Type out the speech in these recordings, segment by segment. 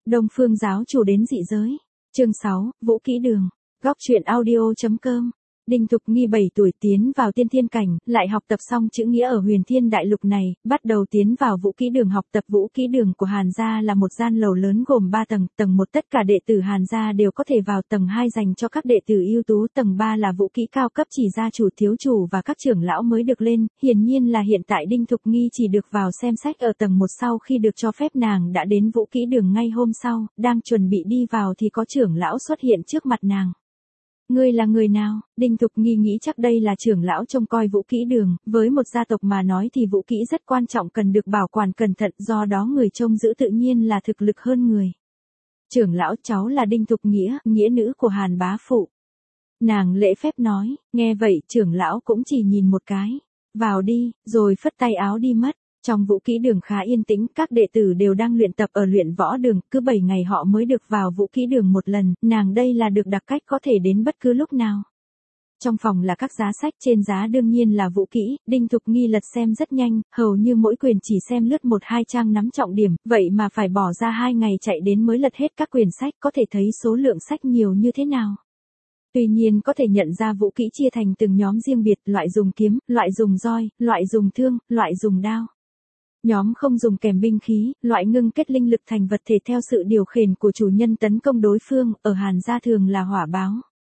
Đông Phương giáo chủ đến dị giới. Chương 6, Vũ Kỹ Đường. Góc truyện audio.com. Đinh Thục Nghi 7 tuổi tiến vào tiên thiên cảnh, lại học tập xong chữ nghĩa ở Huyền Thiên Đại Lục này, bắt đầu tiến vào Vũ Kỹ Đường học tập. Vũ Kỹ Đường của Hàn gia là một gian lầu lớn gồm 3 tầng, tầng 1 tất cả đệ tử Hàn gia đều có thể vào, tầng 2 dành cho các đệ tử ưu tú, tầng 3 là vũ kỹ cao cấp chỉ gia chủ, thiếu chủ và các trưởng lão mới được lên. Hiển nhiên là hiện tại Đinh Thục Nghi chỉ được vào xem sách ở tầng 1, sau khi được cho phép nàng đã đến Vũ Kỹ Đường ngay hôm sau, đang chuẩn bị đi vào thì có trưởng lão xuất hiện trước mặt nàng. Ngươi là người nào? Đinh Thục Nghi nghĩ chắc đây là trưởng lão trông coi Vũ Kỹ Đường, với một gia tộc mà nói thì vũ kỹ rất quan trọng, cần được bảo quản cẩn thận, do đó người trông giữ tự nhiên là thực lực hơn người. Trưởng lão, cháu là Đinh Thục Nghĩa, nghĩa nữ của Hàn bá phụ. Nàng lễ phép nói, nghe vậy trưởng lão cũng chỉ nhìn một cái. Vào đi, rồi phất tay áo đi mất. Trong Vũ Kỹ Đường khá yên tĩnh, các đệ tử đều đang luyện tập ở luyện võ đường, cứ 7 ngày họ mới được vào Vũ Kỹ Đường một lần, nàng đây là được đặc cách có thể đến bất cứ lúc nào. Trong phòng là các giá sách, trên giá đương nhiên là vũ kỹ, Đinh Thục Nghi lật xem rất nhanh, hầu như mỗi quyển chỉ xem lướt 1-2 trang nắm trọng điểm, vậy mà phải bỏ ra 2 ngày chạy đến mới lật hết các quyển sách, có thể thấy số lượng sách nhiều như thế nào. Tuy nhiên có thể nhận ra vũ kỹ chia thành từng nhóm riêng biệt, loại dùng kiếm, loại dùng roi, loại dùng thương, loại dùng đao. Nhóm không dùng kèm binh khí, loại ngưng kết linh lực thành vật thể theo sự điều khiển của chủ nhân tấn công đối phương, ở Hàn gia thường là hỏa báo.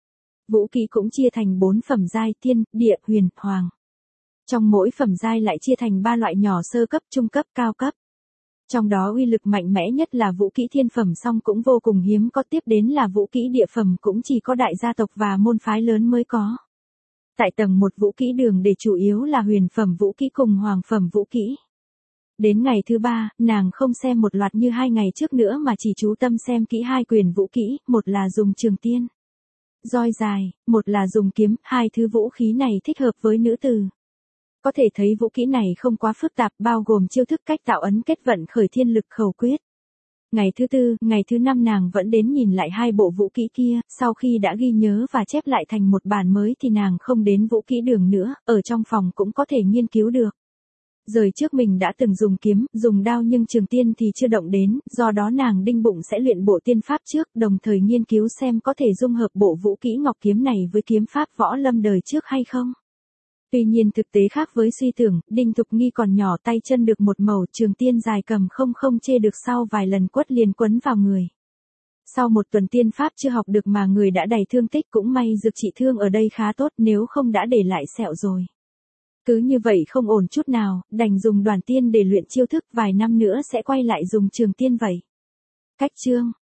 Vũ kỹ cũng chia thành 4 phẩm giai: thiên, địa, huyền, hoàng. Trong mỗi phẩm giai lại chia thành 3 loại nhỏ: sơ cấp, trung cấp, cao cấp. Trong đó uy lực mạnh mẽ nhất là vũ kỹ thiên phẩm, song cũng vô cùng hiếm có, tiếp đến là vũ kỹ địa phẩm, cũng chỉ có đại gia tộc và môn phái lớn mới có. Tại tầng 1 Vũ Kỹ Đường để chủ yếu là huyền phẩm vũ kỹ cùng hoàng phẩm vũ kỹ. Đến ngày thứ 3, nàng không xem một loạt như 2 ngày trước nữa mà chỉ chú tâm xem kỹ 2 quyền vũ kỹ, một là dùng trường tiên, roi dài, một là dùng kiếm, 2 thứ vũ khí này thích hợp với nữ tử. Có thể thấy vũ kỹ này không quá phức tạp, bao gồm chiêu thức, cách tạo ấn, kết vận, khởi thiên lực, khẩu quyết. Ngày thứ 4, ngày thứ 5 nàng vẫn đến nhìn lại 2 bộ vũ kỹ kia, sau khi đã ghi nhớ và chép lại thành một bản mới thì nàng không đến Vũ Kỹ Đường nữa, ở trong phòng cũng có thể nghiên cứu được. Rời trước mình đã từng dùng kiếm, dùng đao nhưng trường tiên thì chưa động đến, do đó nàng đinh bụng sẽ luyện bộ tiên pháp trước, đồng thời nghiên cứu xem có thể dung hợp bộ vũ kỹ ngọc kiếm này với kiếm pháp võ lâm đời trước hay không. Tuy nhiên thực tế khác với suy tưởng, Đinh Thục Nghi còn nhỏ, tay chân được một mẩu, trường tiên dài cầm không chê được, sau vài lần quất liền quấn vào người. Sau một tuần tiên pháp chưa học được mà người đã đầy thương tích, cũng may dược trị thương ở đây khá tốt, nếu không đã để lại sẹo rồi. Cứ như vậy không ổn chút nào, đành dùng đoàn tiên để luyện chiêu thức, vài năm nữa sẽ quay lại dùng trường tiên vậy. Cách chương.